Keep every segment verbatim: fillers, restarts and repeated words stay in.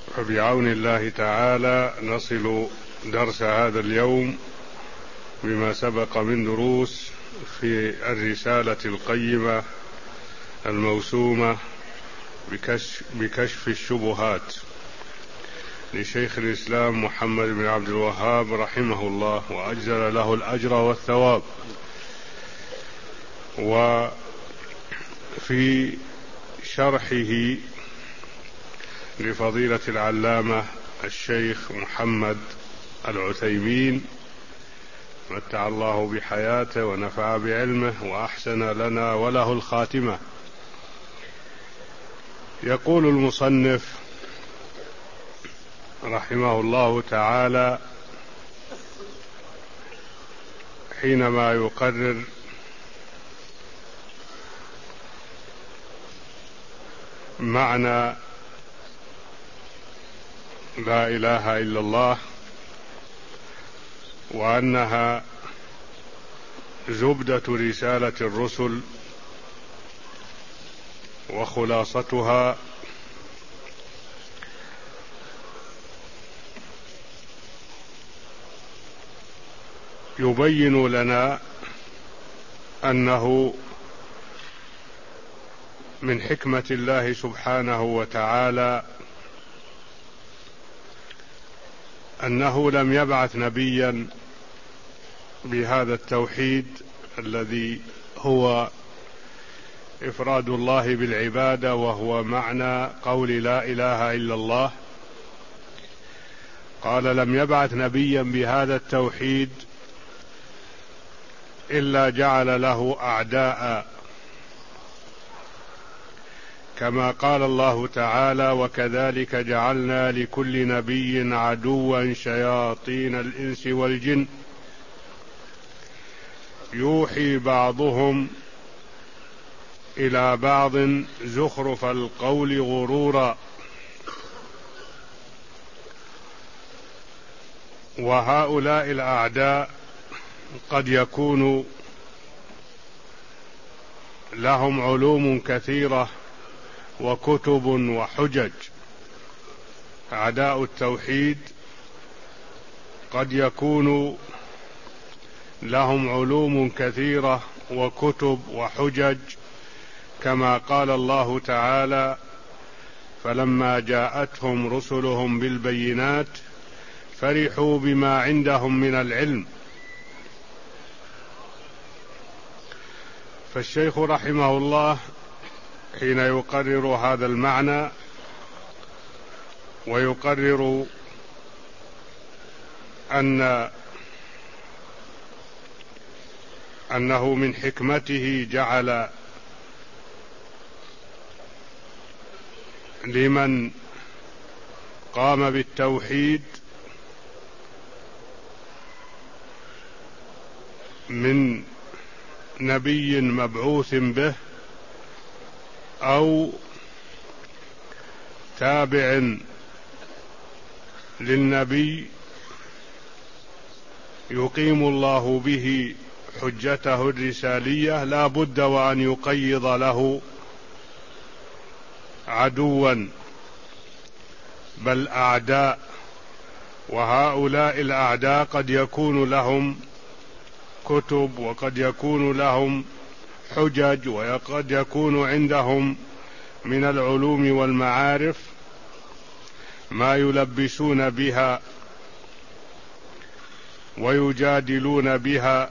فبعون الله تعالى نصل درس هذا اليوم بما سبق من دروس في الرسالة القيمة الموسومة بكشف, بكشف الشبهات لشيخ الإسلام محمد بن عبد الوهاب رحمه الله وأجزل له الأجر والثواب. وفي شرحه لفضيلة العلامة الشيخ محمد العثيمين متع الله بحياته ونفع بعلمه وأحسن لنا وله الخاتمة، يقول المصنف رحمه الله تعالى حينما يقرر معنى لا إله إلا الله وأنها زبدة رسالة الرسل وخلاصتها، يبين لنا أنه من حكمة الله سبحانه وتعالى أنه لم يبعث نبيا بهذا التوحيد الذي هو إفراد الله بالعبادة، وهو معنى قول لا إله إلا الله. قال لم يبعث نبيا بهذا التوحيد إلا جعل له أعداء، كما قال الله تعالى: وكذلك جعلنا لكل نبي عدوا شياطين الإنس والجن يوحي بعضهم إلى بعض زخرف القول غرورا. وهؤلاء الأعداء قد يكون لهم علوم كثيرة وكتب وحجج. أعداء التوحيد قد يكون لهم علوم كثيرة وكتب وحجج، كما قال الله تعالى: فلما جاءتهم رسلهم بالبينات فرحوا بما عندهم من العلم. فالشيخ رحمه الله حين يقرر هذا المعنى ويقرر أن أنه من حكمته جعل لمن قام بالتوحيد من نبي مبعوث به أو تابع للنبي يقيم الله به حجته الرسالية، لا بد وأن يقيض له عدوا بل أعداء. وهؤلاء الأعداء قد يكون لهم كتب وقد يكون لهم حجج وقد يكون عندهم من العلوم والمعارف ما يلبسون بها ويجادلون بها،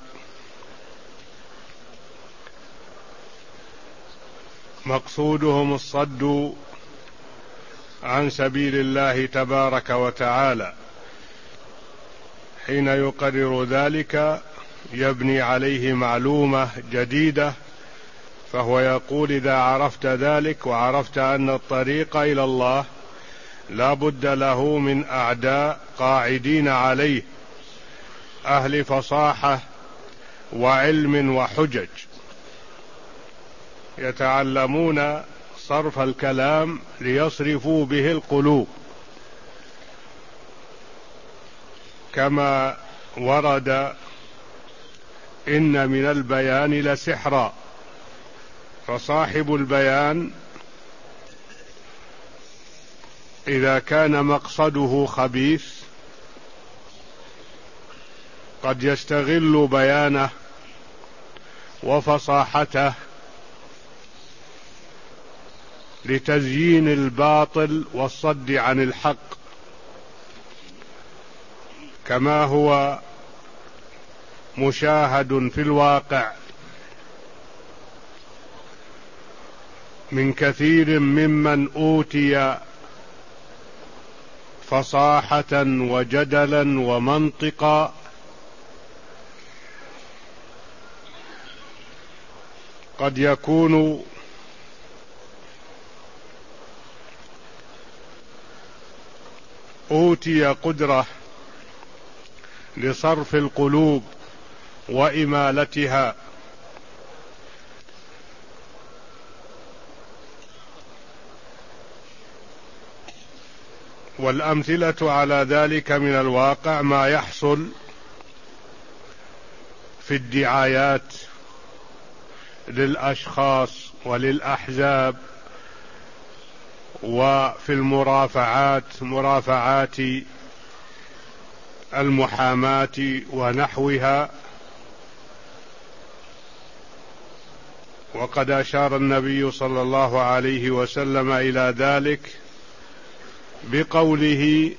مقصودهم الصد عن سبيل الله تبارك وتعالى. حين يقرر ذلك يبني عليه معلومة جديدة، فهو يقول: إذا عرفت ذلك وعرفت أن الطريق إلى الله لا بد له من أعداء قاعدين عليه، أهل فصاحة وعلم وحجج، يتعلمون صرف الكلام ليصرفوا به القلوب، كما ورد: إن من البيان لسحرا. فصاحب البيان إذا كان مقصده خبيث قد يستغل بيانه وفصاحته لتزيين الباطل والصد عن الحق، كما هو مشاهد في الواقع من كثير ممن أوتي فصاحة وجدلا ومنطقا قد يكون أوتي قدرة لصرف القلوب وإمالتها، والأمثلة على ذلك من الواقع ما يحصل في الدعايات للأشخاص وللأحزاب، وفي المرافعات مرافعات المحاماة ونحوها. وقد أشار النبي صلى الله عليه وسلم إلى ذلك بقوله: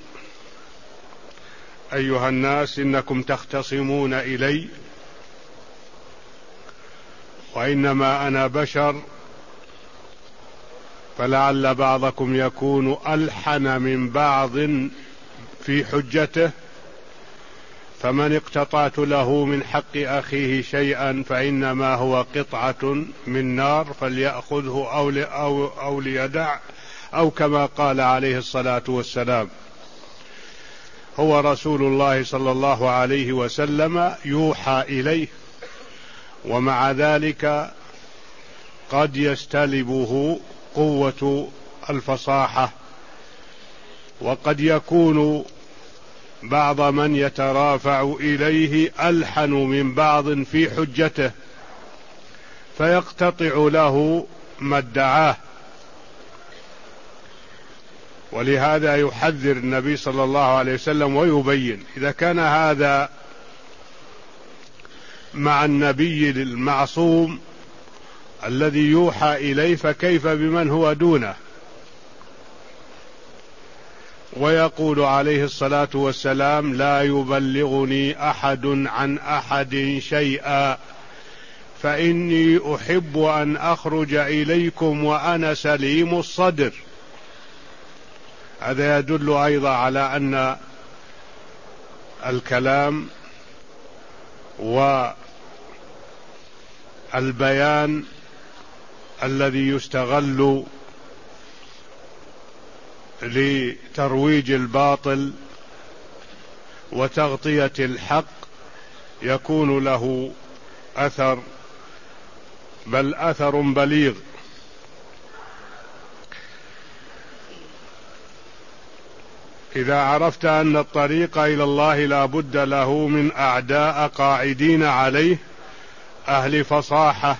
أيها الناس إنكم تختصمون إلي وإنما أنا بشر، فلعل بعضكم يكون ألحن من بعض في حجته، فمن اقتطعت له من حق أخيه شيئا فإنما هو قطعة من نار فليأخذه أو, أو, أو ليدع، أو كما قال عليه الصلاة والسلام. هو رسول الله صلى الله عليه وسلم يوحى إليه، ومع ذلك قد يستلبه قوة الفصاحة، وقد يكون بعض من يترافع إليه ألحن من بعض في حجته فيقتطع له ما ادعاه. ولهذا يحذر النبي صلى الله عليه وسلم ويبين: إذا كان هذا مع النبي المعصوم الذي يوحى إليه فكيف بمن هو دونه؟ ويقول عليه الصلاة والسلام: لا يبلغني أحد عن أحد شيئا فإني أحب أن أخرج إليكم وأنا سليم الصدر. هذا يدل أيضا على أن الكلام والبيان الذي يستغل لترويج الباطل وتغطية الحق يكون له أثر، بل أثر بليغ. إذا عرفت أن الطريق إلى الله لا بد له من أعداء قاعدين عليه، أهل فصاحة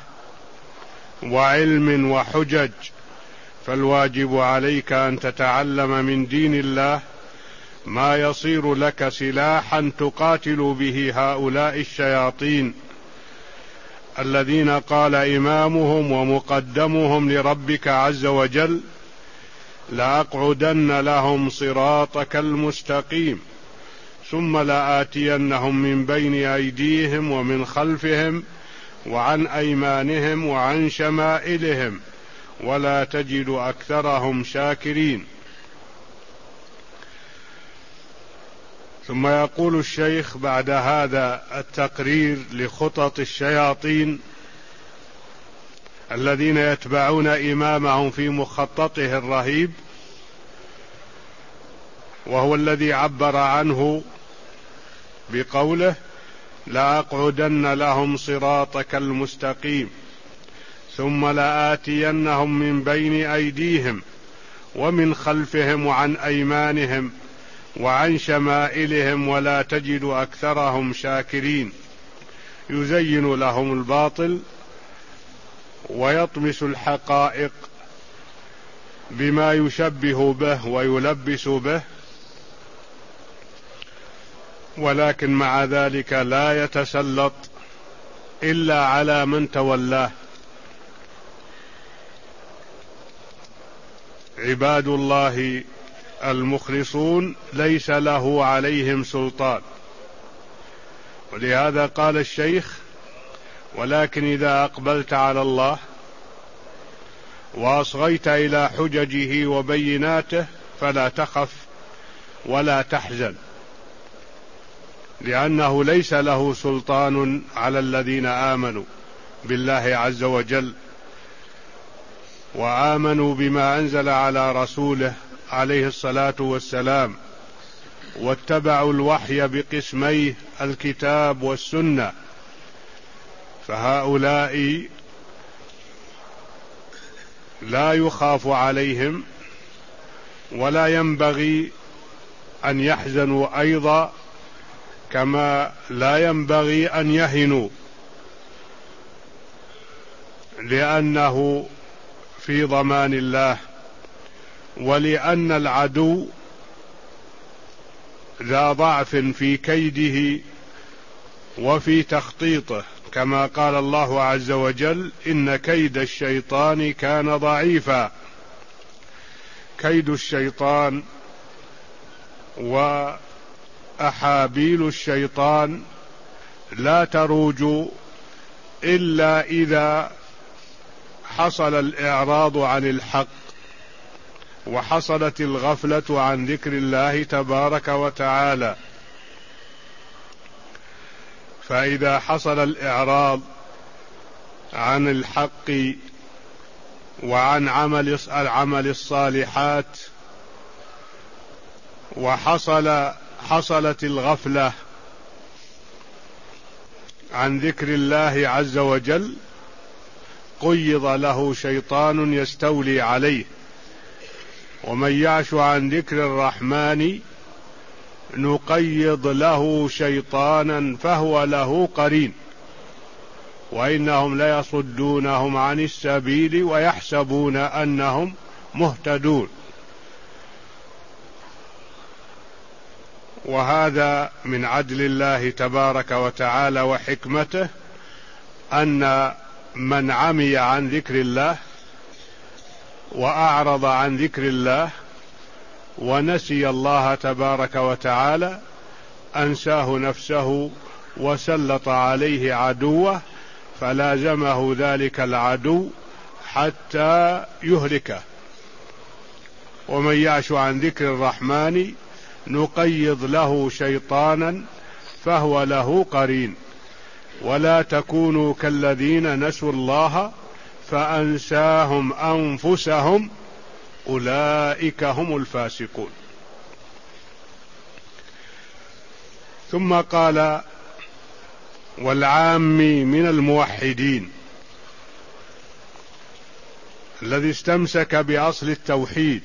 وعلم وحجج، فالواجب عليك أن تتعلم من دين الله ما يصير لك سلاحا تقاتل به هؤلاء الشياطين الذين قال إمامهم ومقدمهم لربك عز وجل: لأقعدن لهم صراطك المستقيم ثم لآتينهم من بين أيديهم ومن خلفهم وعن أيمانهم وعن شمائلهم ولا تجد أكثرهم شاكرين. ثم يقول الشيخ بعد هذا التقرير لخطط الشياطين الذين يتبعون إمامهم في مخططه الرهيب، وهو الذي عبر عنه بقوله: لأقعدن لهم صراطك المستقيم ثم لآتينهم من بين أيديهم ومن خلفهم وعن أيمانهم وعن شمائلهم ولا تجد أكثرهم شاكرين. يزين لهم الباطل ويطمس الحقائق بما يشبه به ويلبس به، ولكن مع ذلك لا يتسلط إلا على من تولاه. عباد الله المخلصون ليس له عليهم سلطان، ولهذا قال الشيخ: ولكن إذا أقبلت على الله وأصغيت إلى حججه وبيناته فلا تخف ولا تحزن، لأنه ليس له سلطان على الذين آمنوا بالله عز وجل وآمنوا بما أنزل على رسوله عليه الصلاة والسلام، واتبعوا الوحي بقسميه الكتاب والسنة، فهؤلاء لا يخاف عليهم ولا ينبغي أن يحزنوا أيضا، كما لا ينبغي أن يهنوا، لأنه في ضمان الله، ولأن العدو ذا ضعف في كيده وفي تخطيطه، كما قال الله عز وجل: إن كيد الشيطان كان ضعيفا. كيد الشيطان وأحابيل الشيطان لا تروج إلا إذا حصل الإعراض عن الحق وحصلت الغفلة عن ذكر الله تبارك وتعالى. فإذا حصل الإعراض عن الحق وعن عمل العمل الصالحات وحصل حصلت الغفلة عن ذكر الله عز وجل، قيض له شيطان يستولي عليه. ومن يعش عن ذكر الرحمن نقيض له شيطانا فهو له قرين وإنهم ليصدونهم عن السبيل ويحسبون أنهم مهتدون. وهذا من عدل الله تبارك وتعالى وحكمته، أن من عمي عن ذكر الله وأعرض عن ذكر الله ونسي الله تبارك وتعالى أنساه نفسه وسلط عليه عدوه، فلازمه ذلك العدو حتى يهلكه. ومن يعش عن ذكر الرحمن نقيض له شيطانا فهو له قرين ولا تكونوا كالذين نسوا الله فأنساهم أنفسهم أولئك هم الفاسقون. ثم قال: والعام من الموحدين الذي استمسك بأصل التوحيد.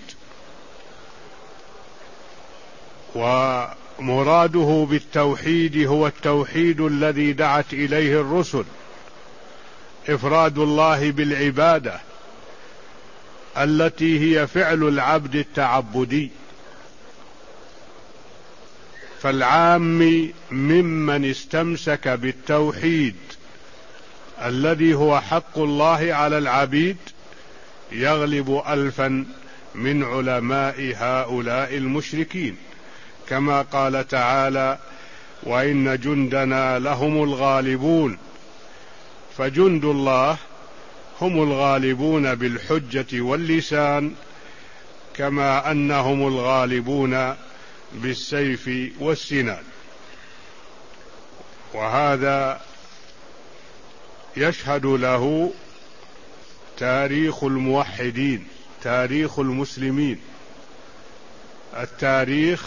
ومراده بالتوحيد هو التوحيد الذي دعت إليه الرسل، إفراد الله بالعبادة التي هي فعل العبد التعبدي. فالعام ممن استمسك بالتوحيد الذي هو حق الله على العبيد يغلب ألفا من علماء هؤلاء المشركين، كما قال تعالى: وإن جندنا لهم الغالبون. فجند الله هم الغالبون بالحجة واللسان، كما أنهم الغالبون بالسيف والسنان. وهذا يشهد له تاريخ الموحدين، تاريخ المسلمين. التاريخ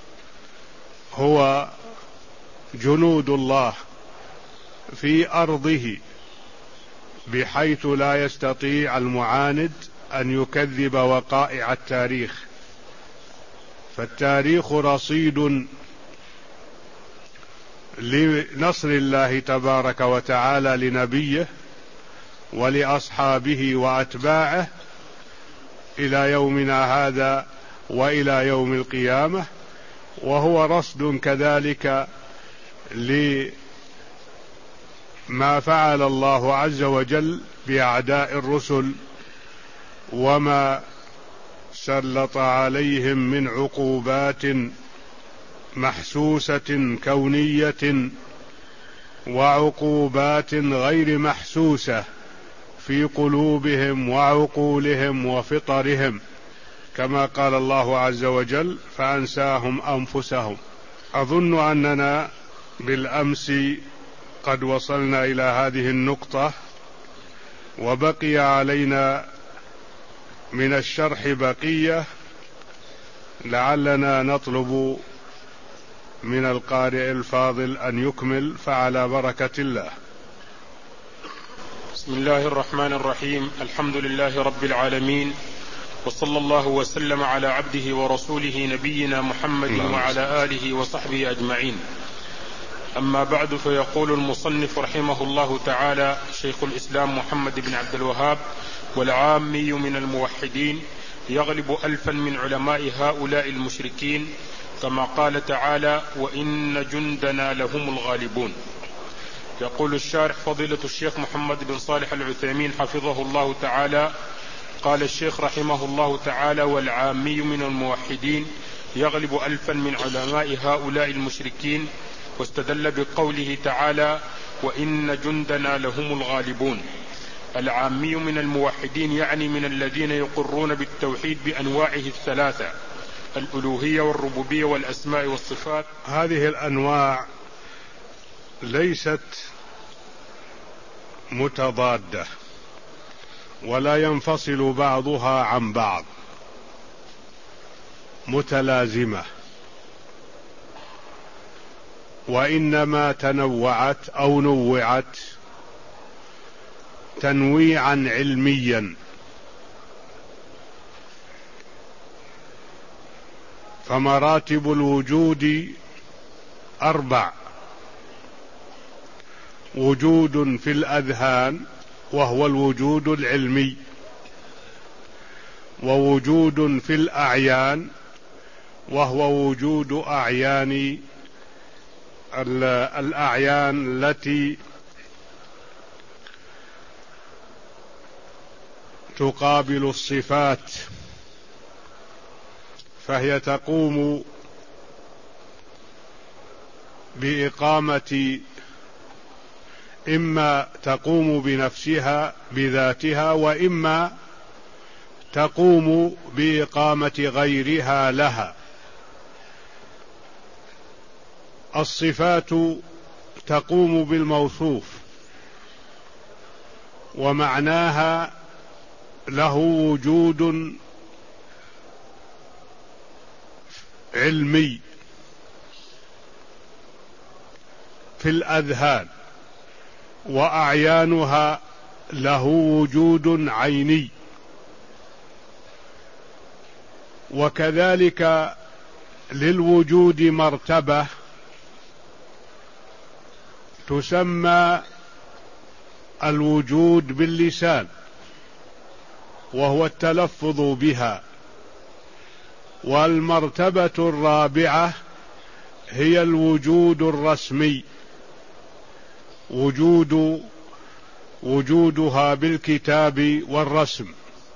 هو جنود الله في أرضه، بحيث لا يستطيع المعاند أن يكذب وقائع التاريخ. فالتاريخ رصيد لنصر الله تبارك وتعالى لنبيه ولأصحابه وأتباعه، إلى يومنا هذا وإلى يوم القيامة، وهو رصد كذلك لما فعل الله عز وجل بأعداء الرسل وما سلط عليهم من عقوبات محسوسة كونية وعقوبات غير محسوسة في قلوبهم وعقولهم وفطرهم، كما قال الله عز وجل: فأنساهم أنفسهم. أظن أننا بالأمس قد وصلنا إلى هذه النقطة، وبقي علينا من الشرح بقية، لعلنا نطلب من القارئ الفاضل أن يكمل، فعلى بركة الله. بسم الله الرحمن الرحيم. الحمد لله رب العالمين، وصلى الله وسلم على عبده ورسوله نبينا محمد وعلى آله وصحبه أجمعين. أما بعد، فيقول المصنف رحمه الله تعالى: شيخ الإسلام محمد بن عبد الوهاب: والعامي من الموحدين يغلب ألفا من علماء هؤلاء المشركين، كما قال تعالى: وإن جندنا لهم الغالبون. يقول الشارح فضيلة الشيخ محمد بن صالح العثيمين حفظه الله تعالى: قال الشيخ رحمه الله تعالى: والعامي من الموحدين يغلب ألفا من علماء هؤلاء المشركين، واستدل بقوله تعالى: وإن جندنا لهم الغالبون. العامي من الموحدين يعني من الذين يقرون بالتوحيد بأنواعه الثلاثة: الألوهية والربوبية والأسماء والصفات. هذه الأنواع ليست متضادة ولا ينفصل بعضها عن بعض، متلازمة، وإنما تنوعت أو نوعت تنويعا علميا. فمراتب الوجود أربع: وجود في الأذهان وهو الوجود العلمي، ووجود في الأعيان وهو وجود أعيان الأعيان التي تقابل الصفات، فهي تقوم بإقامة، إما تقوم بنفسها بذاتها، وإما تقوم بإقامة غيرها لها. الصفات تقوم بالموصوف، ومعناها له وجود علمي في الأذهان، وأعيانها له وجود عيني. وكذلك للوجود مرتبة تسمى الوجود باللسان، وهو التلفظ بها. والمرتبة الرابعة هي الوجود الرسمي، وجود وجودها بالكتاب والرسم.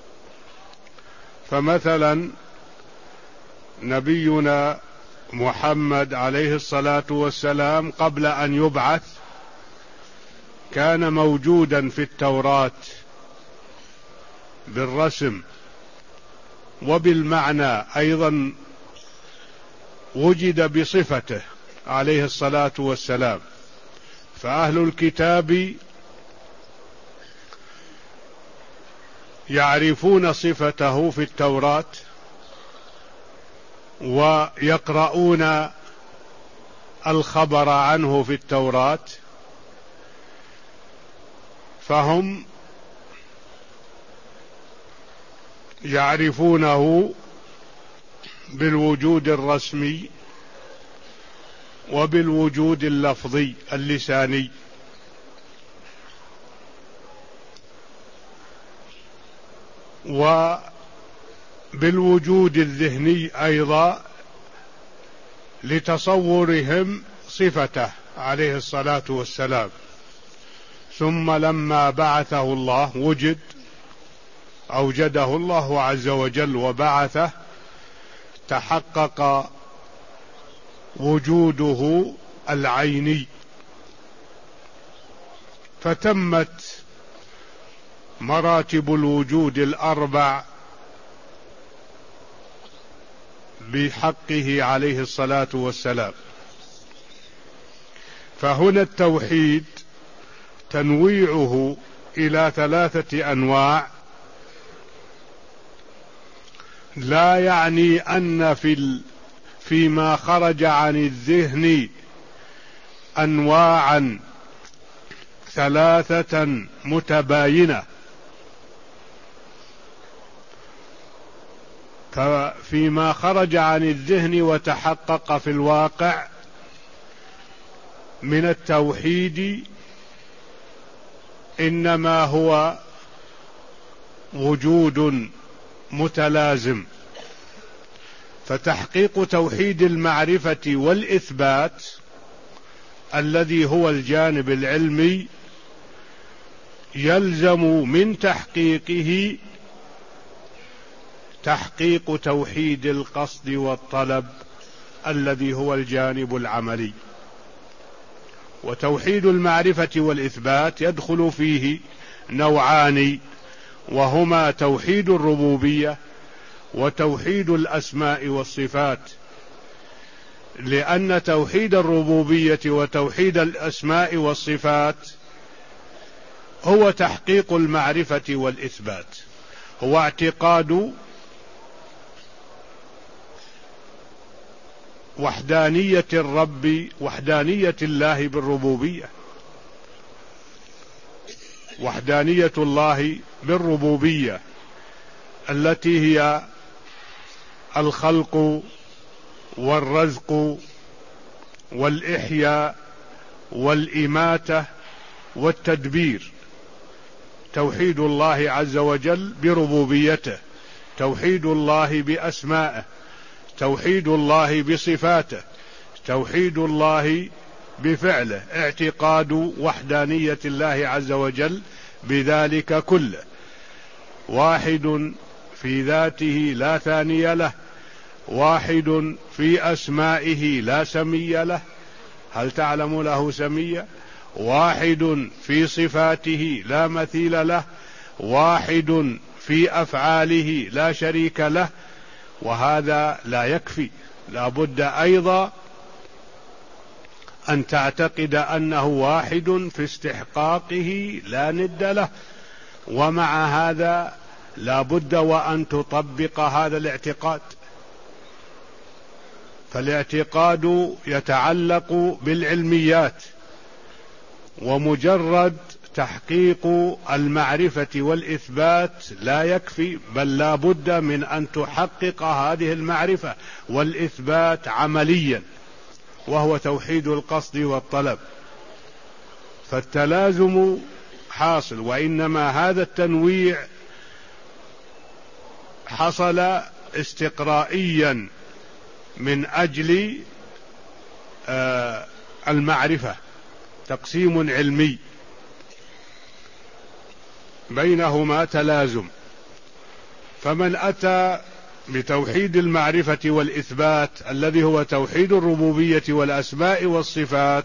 فمثلا نبينا محمد عليه الصلاة والسلام قبل أن يبعث كان موجودا في التوراة بالرسم وبالمعنى، أيضا وجد بصفته عليه الصلاة والسلام. فأهل الكتاب يعرفون صفته في التوراة ويقرؤون الخبر عنه في التوراة، فهم يعرفونه بالوجود الرسمي وبالوجود اللفظي اللساني. بالوجود الذهني أيضا لتصورهم صفته عليه الصلاة والسلام، ثم لما بعثه الله وجد، أوجده الله عز وجل وبعثه، تحقق وجوده العيني، فتمت مراتب الوجود الأربع بحقه عليه الصلاة والسلام. فهنا التوحيد تنويعه إلى ثلاثة أنواع، لا يعني أن في ال... فيما خرج عن الذهن أنواعا ثلاثة متباينة، ففيما خرج عن الذهن وتحقق في الواقع من التوحيد إنما هو وجود متلازم. فتحقيق توحيد المعرفة والإثبات الذي هو الجانب العلمي يلزم من تحقيقه تحقيق توحيد القصد والطلب الذي هو الجانب العملي. وتوحيد المعرفة والإثبات يدخل فيه نوعان، وهما توحيد الربوبية وتوحيد الأسماء والصفات، لأن توحيد الربوبية وتوحيد الأسماء والصفات هو تحقيق المعرفة والإثبات، هو اعتقاد وحدانية الرب، وحدانية الله بالربوبية، وحدانية الله بالربوبية التي هي الخلق والرزق والإحياء والإماتة والتدبير. توحيد الله عز وجل بربوبيته، توحيد الله بأسمائه، توحيد الله بصفاته، توحيد الله بفعله، اعتقاد وحدانية الله عز وجل بذلك كله. واحد في ذاته لا ثاني له، واحد في أسمائه لا سمي له، هل تعلم له سميا؟ واحد في صفاته لا مثيل له، واحد في أفعاله لا شريك له. وهذا لا يكفي، لا بد أيضا أن تعتقد أنه واحد في استحقاقه لا ند له، ومع هذا لا بد وأن تطبق هذا الاعتقاد. فالاعتقاد يتعلق بالعلميات، ومجرد تحقيق المعرفة والإثبات لا يكفي، بل لا بد من أن تحقق هذه المعرفة والإثبات عمليا، وهو توحيد القصد والطلب. فالتلازم حاصل، وإنما هذا التنويع حصل استقرائيا من أجل آه المعرفة، تقسيم علمي بينهما تلازم. فمن أتى بتوحيد المعرفة والإثبات الذي هو توحيد الربوبية والأسماء والصفات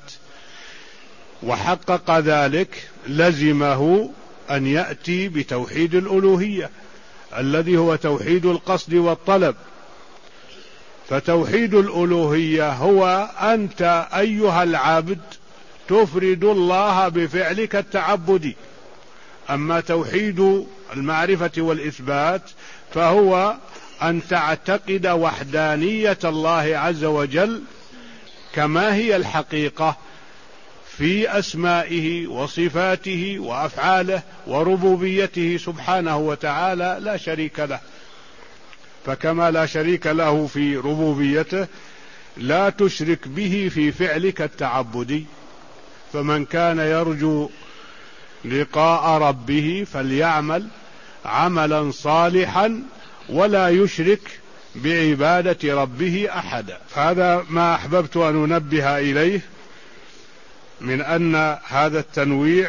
وحقق ذلك، لزمه أن يأتي بتوحيد الألوهية الذي هو توحيد القصد والطلب. فتوحيد الألوهية هو أنت أيها العبد تفرد الله بفعلك التعبدي. أما توحيد المعرفة والإثبات فهو أن تعتقد وحدانية الله عز وجل كما هي الحقيقة في أسمائه وصفاته وأفعاله وربوبيته سبحانه وتعالى لا شريك له. فكما لا شريك له في ربوبيته لا تشرك به في فعلك التعبدي. فمن كان يرجو لقاء ربه فليعمل عملا صالحا ولا يشرك بعبادة ربه أحدا. هذا ما أحببت أن أنبه إليه، من أن هذا التنويع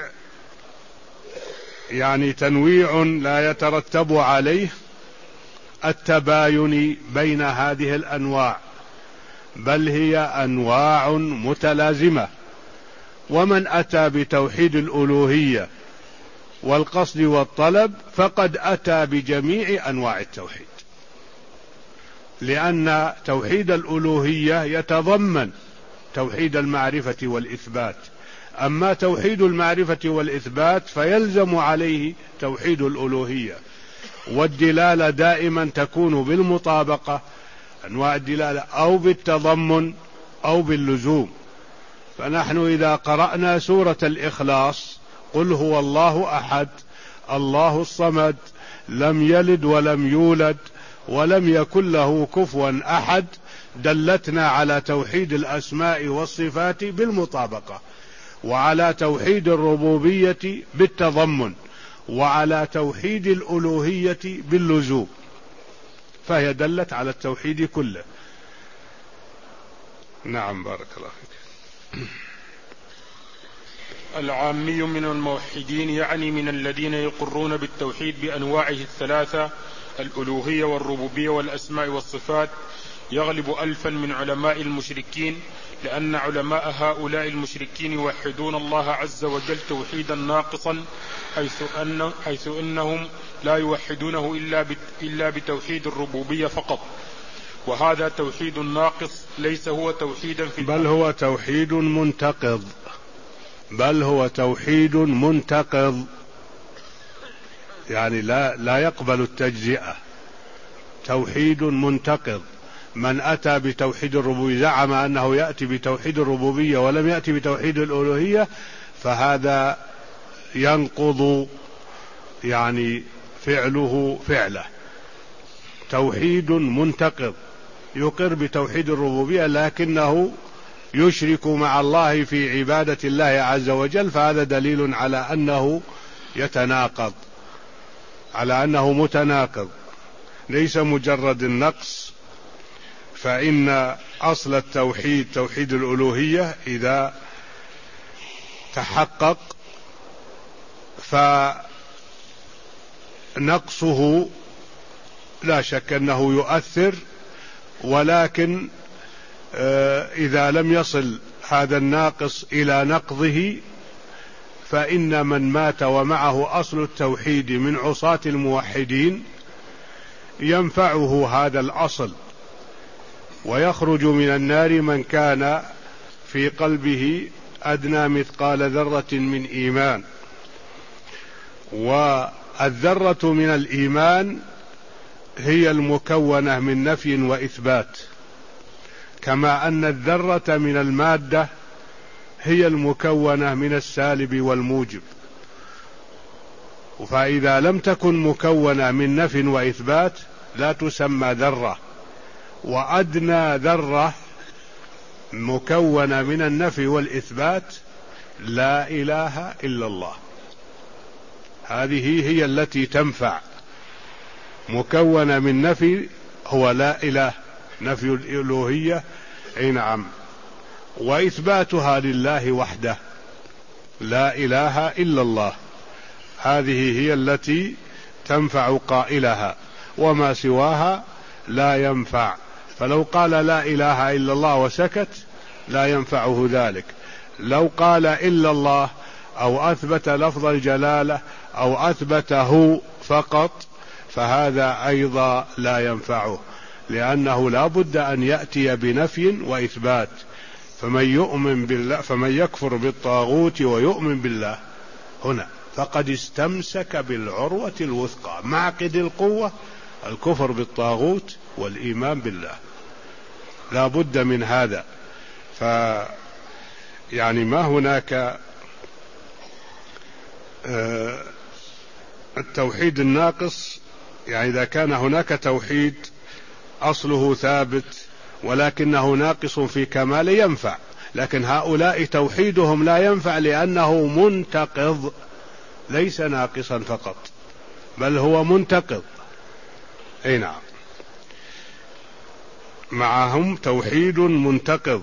يعني تنويع لا يترتب عليه التباين بين هذه الأنواع، بل هي أنواع متلازمة. ومن أتى بتوحيد الألوهية والقصد والطلب فقد أتى بجميع أنواع التوحيد، لأن توحيد الألوهية يتضمن توحيد المعرفة والإثبات، أما توحيد المعرفة والإثبات فيلزم عليه توحيد الألوهية. والدلالة دائما تكون بالمطابقة، أنواع الدلالة، أو بالتضمن أو باللزوم. فنحن إذا قرأنا سورة الإخلاص قل هو الله أحد الله الصمد لم يلد ولم يولد ولم يكن له كفوا أحد، دلتنا على توحيد الأسماء والصفات بالمطابقة، وعلى توحيد الربوبية بالتضمن، وعلى توحيد الألوهية باللزوم، فهي دلت على التوحيد كله. نعم، بارك الله فيك. العامي من الموحدين يعني من الذين يقرون بالتوحيد بأنواعه الثلاثة، الألوهية والربوبية والأسماء والصفات، يغلب ألفا من علماء المشركين، لأن علماء هؤلاء المشركين يوحدون الله عز وجل توحيدا ناقصا، حيث, أن حيث أنهم لا يوحدونه إلا, إلا بتوحيد الربوبية فقط، وهذا توحيد ناقص ليس هو توحيدا في بل هو توحيد منتقض بل هو توحيد منتقض يعني لا, لا يقبل التجزئة، توحيد منتقض. من أتى بتوحيد الربوبية زعم أنه يأتي بتوحيد الربوبية ولم يأتي بتوحيد الألوهية، فهذا ينقض يعني فعله فعله. توحيد منتقض، يقر بتوحيد الربوبية لكنه يشرك مع الله في عبادة الله عز وجل، فهذا دليل على أنه يتناقض، على أنه متناقض، ليس مجرد النقص. فإن أصل التوحيد توحيد الألوهية إذا تحقق فنقصه لا شك أنه يؤثر، ولكن إذا لم يصل هذا الناقص إلى نقضه فإن من مات ومعه أصل التوحيد من عصاة الموحدين ينفعه هذا الأصل، ويخرج من النار من كان في قلبه أدنى مثقال ذرة من إيمان. والذرة من الإيمان هي المكونة من نفي وإثبات، كما أن الذرة من المادة هي المكونة من السالب والموجب. فإذا لم تكن مكونة من نفي وإثبات لا تسمى ذرة، وأدنى ذرة مكونة من النفي والإثبات لا إله إلا الله، هذه هي التي تنفع. مكونة من نفي هو لا إله، نفي الألوهية، أي نعم، وإثباتها لله وحده، لا إله إلا الله، هذه هي التي تنفع قائلها، وما سواها لا ينفع. فلو قال لا إله إلا الله وسكت لا ينفعه ذلك، لو قال إلا الله أو أثبت لفظ الجلالة أو أثبته فقط فهذا أيضا لا ينفعه، لأنه لا بد أن يأتي بنفي وإثبات. فمن يؤمن بالله فمن يكفر بالطاغوت ويؤمن بالله هنا فقد استمسك بالعروة الوثقى، معقد القوة الكفر بالطاغوت والإيمان بالله، لا بد من هذا. ف يعني ما هناك آه التوحيد الناقص، يعني إذا كان هناك توحيد أصله ثابت ولكنه ناقص في كمال ينفع، لكن هؤلاء توحيدهم لا ينفع لأنه منتقض، ليس ناقصا فقط بل هو منتقض. أي نعم، معهم توحيد منتقض.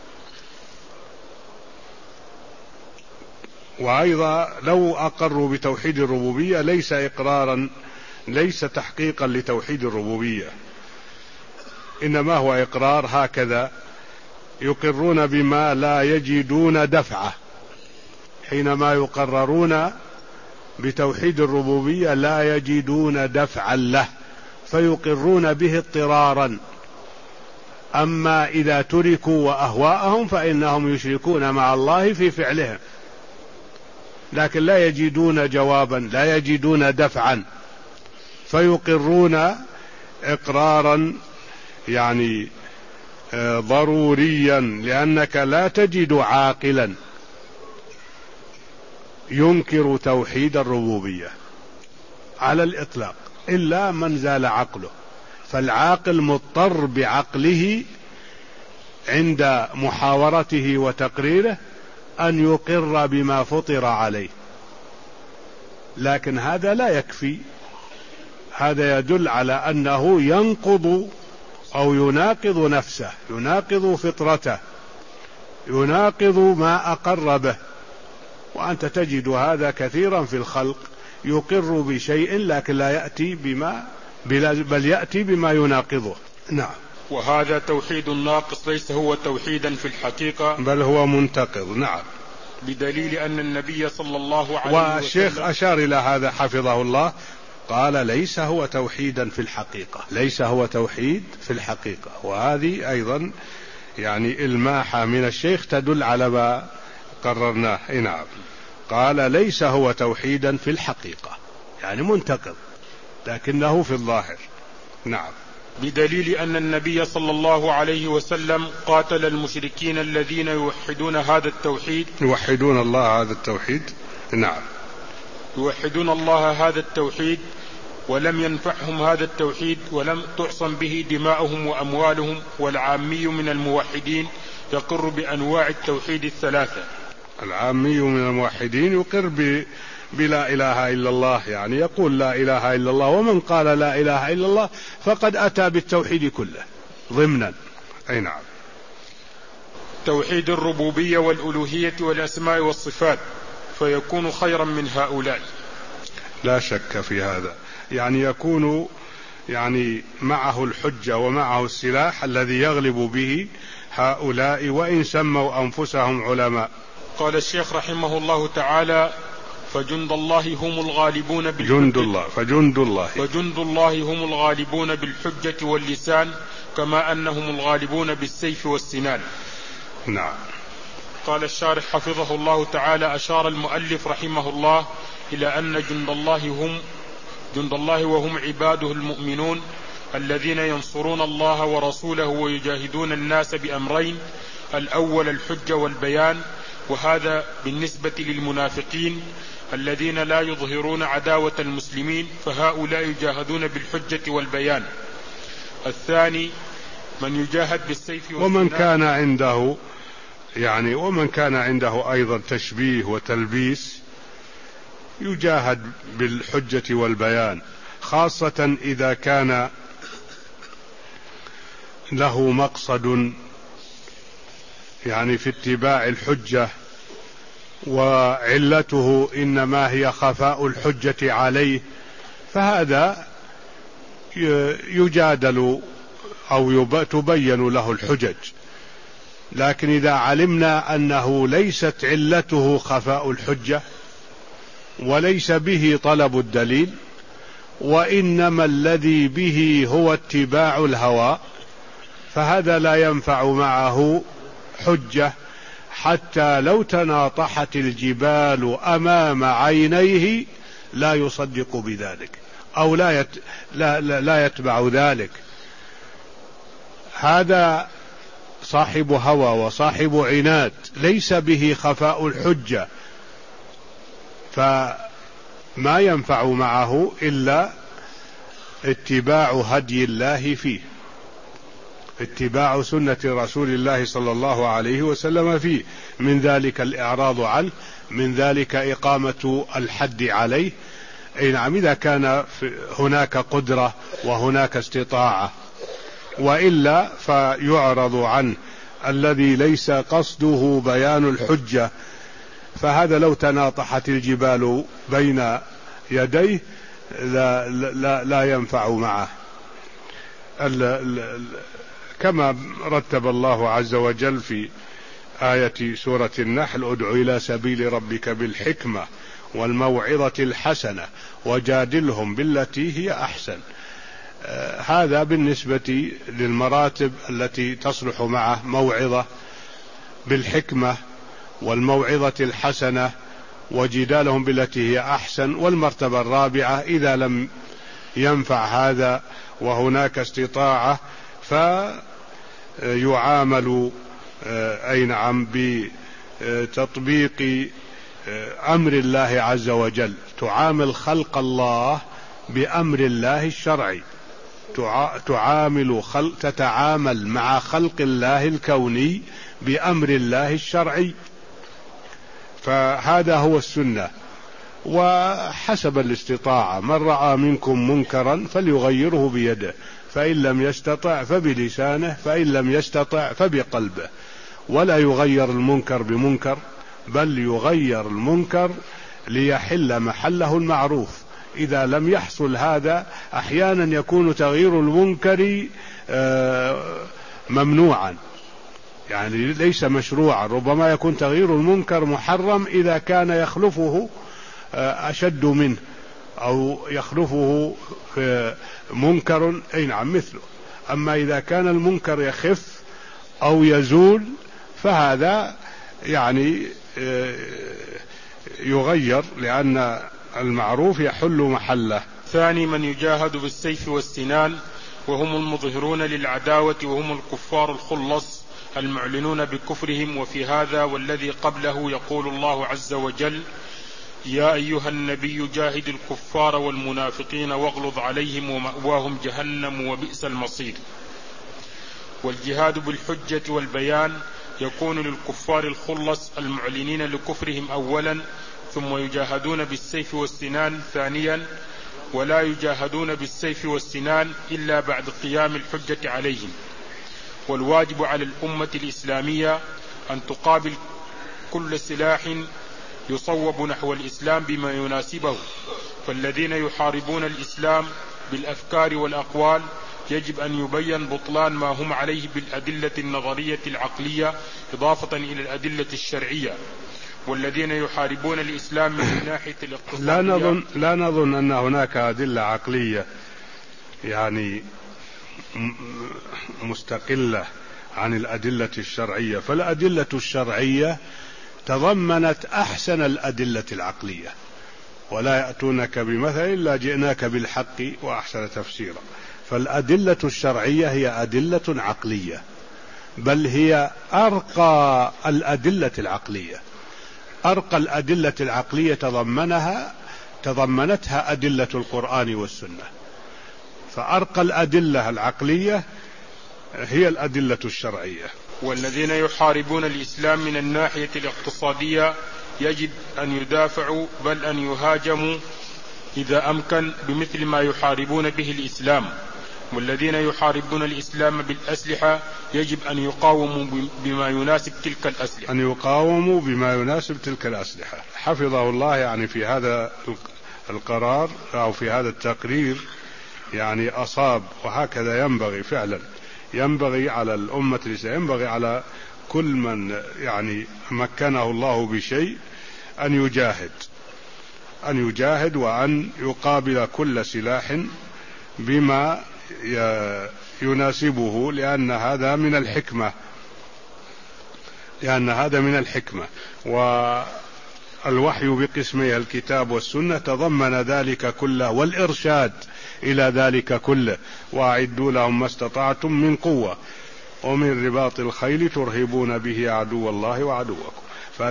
وأيضا لو أقروا بتوحيد الربوبية ليس إقرارا، ليس تحقيقا لتوحيد الربوبية، إنما هو إقرار هكذا، يقرون بما لا يجدون دفعه. حينما يقررون بتوحيد الربوبية لا يجدون دفعا له فيقرون به اضطرارا. أما إذا تركوا وأهواءهم فإنهم يشركون مع الله في فعلهم، لكن لا يجدون جوابا، لا يجدون دفعا، فيقرون إقرارا يعني ضروريا، لأنك لا تجد عاقلا ينكر توحيد الربوبية على الإطلاق إلا من زال عقله. فالعاقل مضطر بعقله عند محاورته وتقريره أن يقر بما فطر عليه، لكن هذا لا يكفي. هذا يدل على أنه ينقض أو يناقض نفسه، يناقض فطرته، يناقض ما أقر به. وأنت تجد هذا كثيرا في الخلق، يقر بشيء لكن لا يأتي بما بل يأتي بما يناقضه. نعم. وهذا توحيد ناقص ليس هو توحيدا في الحقيقة، بل هو منتقض. نعم. بدليل أن النبي صلى الله عليه وسلم، والشيخ أشار إلى هذا حفظه الله، قال ليس هو توحيدا في الحقيقة، ليس هو توحيد في الحقيقة. وهذه أيضا يعني الماحة من الشيخ تدل على ما قررناه. نعم. قال ليس هو توحيدا في الحقيقة، يعني منتقض لكنه في الظاهر. نعم. بدليل أن النبي صلى الله عليه وسلم قاتل المشركين الذين يوحدون هذا التوحيد، يوحدون الله هذا التوحيد. نعم. يوحدون الله هذا التوحيد ولم ينفعهم هذا التوحيد، ولم تعصم به دماؤهم وأموالهم، والعامي من الموحدين يقر بأنواع التوحيد الثلاثة. العامي من الموحدين يقر ب بلا إله إلا الله، يعني يقول لا إله إلا الله، ومن قال لا إله إلا الله فقد أتى بالتوحيد كله ضمنا. أي نعم. توحيد الربوبية والألوهية والأسماء والصفات، فيكون خيرا من هؤلاء. لا شك في هذا، يعني يكون يعني معه الحجة ومعه السلاح الذي يغلب به هؤلاء وإن سموا أنفسهم علماء. قال الشيخ رحمه الله تعالى: فجند الله هم الغالبون بالحجة جند الله فجند الله فجند الله هم الغالبون بالحجة واللسان، كما أنهم الغالبون بالسيف والسنان. نعم. قال الشارح حفظه الله تعالى: أشار المؤلف رحمه الله إلى أن جند الله هم جند الله وهم عباده المؤمنون الذين ينصرون الله ورسوله ويجاهدون الناس بأمرين: الأول الحجة والبيان، وهذا بالنسبة للمنافقين الذين لا يظهرون عداوة المسلمين، فهؤلاء يجاهدون بالحجة والبيان. الثاني من يجاهد بالسيف والسنان. ومن كان عنده يعني ومن كان عنده أيضا تشبيه وتلبيس يجاهد بالحجة والبيان، خاصة إذا كان له مقصد يعني في اتباع الحجة، وعلته إنما هي خفاء الحجة عليه، فهذا يجادل أو تبين له الحجج. لكن إذا علمنا أنه ليست علته خفاء الحجة وليس به طلب الدليل، وإنما الذي به هو اتباع الهوى، فهذا لا ينفع معه حجة، حتى لو تناطحت الجبال أمام عينيه لا يصدق بذلك أو لا, يت... لا, لا, لا يتبع ذلك. هذا صاحب هوى وصاحب عناد ليس به خفاء الحجة، فما ينفع معه إلا اتباع هدي الله فيه، اتباع سنة رسول الله صلى الله عليه وسلم فيه، من ذلك الإعراض عنه، من ذلك إقامة الحد عليه، أي نعم، إذا كان هناك قدرة وهناك استطاعة، وإلا فيعرض عنه الذي ليس قصده بيان الحجة، فهذا لو تناطحت الجبال بين يديه لا, لا, لا ينفع معه. ال ال كما رتب الله عز وجل في آية سورة النحل: ادع إلى سبيل ربك بالحكمة والموعظة الحسنة وجادلهم بالتي هي أحسن. آه هذا بالنسبة للمراتب التي تصلح معه موعظة بالحكمة والموعظة الحسنة وجدالهم بالتي هي أحسن. والمرتبة الرابعة إذا لم ينفع هذا وهناك استطاعة فيعامل أي نعم بتطبيق أمر الله عز وجل، تعامل خلق الله بأمر الله الشرعي، تعامل خلق تتعامل مع خلق الله الكوني بأمر الله الشرعي، فهذا هو السنة. وحسب الاستطاعة، من رأى منكم منكرا فليغيره بيده، فإن لم يستطع فبلسانه، فإن لم يستطع فبقلبه. ولا يغير المنكر بمنكر، بل يغير المنكر ليحل محله المعروف. إذا لم يحصل هذا أحيانا يكون تغيير المنكر ممنوعا، يعني ليس مشروعا. ربما يكون تغيير المنكر محرم إذا كان يخلفه أشد منه أو يخلفه منكر أي نعم مثله. أما إذا كان المنكر يخف أو يزول فهذا يعني يغير، لأن المعروف يحل محله. ثاني من يجاهد بالسيف والسنان وهم المظهرون للعداوة وهم الكفار الخلص المعلنون بكفرهم. وفي هذا والذي قبله يقول الله عز وجل: يا أيها النبي جاهد الكفار والمنافقين واغلظ عليهم ومأواهم جهنم وبئس المصير. والجهاد بالحجة والبيان يكون للكفار الخلص المعلنين لكفرهم أولا، ثم يجاهدون بالسيف والسنان ثانيا، ولا يجاهدون بالسيف والسنان إلا بعد قيام الحجة عليهم. والواجب على الأمة الإسلامية أن تقابل كل سلاح يصوب نحو الإسلام بما يناسبه. فالذين يحاربون الإسلام بالأفكار والأقوال يجب أن يبين بطلان ما هم عليه بالأدلة النظرية العقلية إضافة إلى الأدلة الشرعية. والذين يحاربون الإسلام من ناحية الاقتصادية لا نظن, لا نظن أن هناك أدلة عقلية يعني مستقلة عن الأدلة الشرعية، فالأدلة الشرعية تضمنت أحسن الأدلة العقلية، ولا يأتونك بمثل إلا جئناك بالحق وأحسن تفسيرا. فالأدلة الشرعية هي أدلة عقلية، بل هي أرقى الأدلة العقلية. أرقى الأدلة العقلية تضمنها تضمنتها أدلة القرآن والسنة، فأرقى الأدلة العقلية هي الأدلة الشرعية. والذين يحاربون الإسلام من الناحية الاقتصادية يجب أن يدافعوا بل أن يهاجموا إذا أمكن بمثل ما يحاربون به الإسلام. والذين يحاربون الإسلام بالأسلحة يجب أن يقاوموا بما يناسب تلك الأسلحة أن يقاوموا بما يناسب تلك الأسلحة. حفظه الله يعني في هذا القرار أو في هذا التقرير يعني أصاب، وهكذا ينبغي فعلا، ينبغي على الأمة الإسلامية، ينبغي على كل من يعني مكنه الله بشيء أن يجاهد أن يجاهد وأن يقابل كل سلاح بما يناسبه، لأن هذا من الحكمة لأن هذا من الحكمة. والوحي بقسمه الكتاب والسنة تضمن ذلك كله، والإرشاد إلى ذلك كله. وأعدوا لهم ما استطعتم من قوة ومن رباط الخيل ترهبون به عدو الله وعدوكم.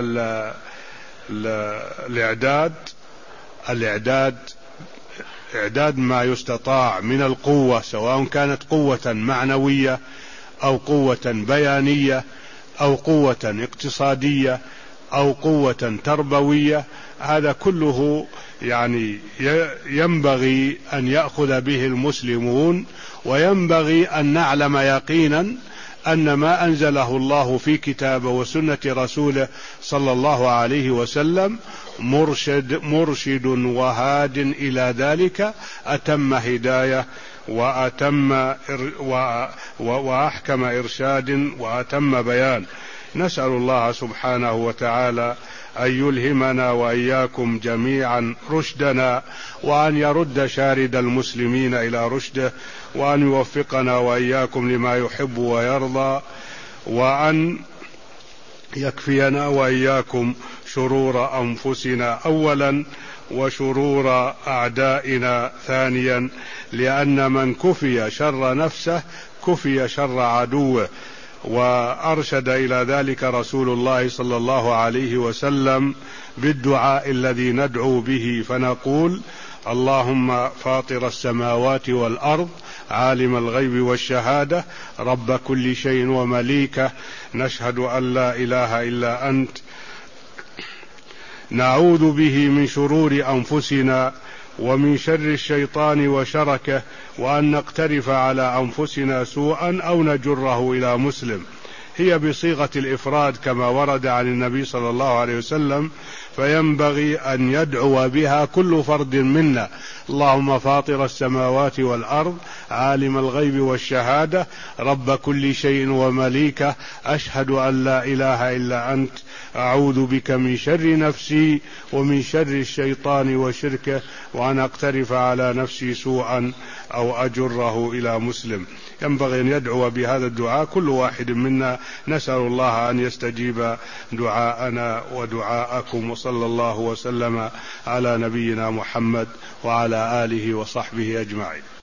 فالإعداد الإعداد إعداد ما يستطاع من القوة، سواء كانت قوة معنوية أو قوة بيانية أو قوة اقتصادية أو قوة تربوية، هذا كله يعني ينبغي أن يأخذ به المسلمون، وينبغي أن نعلم يقينا أن ما أنزله الله في كتابه وسنة رسوله صلى الله عليه وسلم مرشد مرشد وهاد إلى ذلك، أتم هداية وأتم وأحكم إرشاد وأتم بيان. نسأل الله سبحانه وتعالى أن يلهمنا وإياكم جميعا رشدنا، وأن يرد شارد المسلمين إلى رشده، وأن يوفقنا وإياكم لما يحب ويرضى، وأن يكفينا وإياكم شرور أنفسنا أولا وشرور أعدائنا ثانيا، لأن من كفي شر نفسه كفي شر عدوه. وأرشد إلى ذلك رسول الله صلى الله عليه وسلم بالدعاء الذي ندعو به، فنقول: اللهم فاطر السماوات والأرض عالم الغيب والشهادة رب كل شيء ومليكه، نشهد أن لا إله إلا أنت، نعوذ به من شرور أنفسنا ومن شر الشيطان وشركه، وأن نقترف على أنفسنا سوءا أو نجره إلى مسلم. هي بصيغة الإفراد كما ورد عن النبي صلى الله عليه وسلم، فينبغي أن يدعو بها كل فرد منا: اللهم فاطر السماوات والأرض عالم الغيب والشهادة رب كل شيء ومليكه، أشهد أن لا إله إلا أنت، أعوذ بك من شر نفسي ومن شر الشيطان وشركه، وأن أقترف على نفسي سوءا أو أجره إلى مسلم. ينبغي أن يدعو بهذا الدعاء كل واحد منا. نسأل الله أن يستجيب دعاءنا ودعاءكم، وصلى الله وسلم على نبينا محمد وعلى آله وصحبه أجمعين.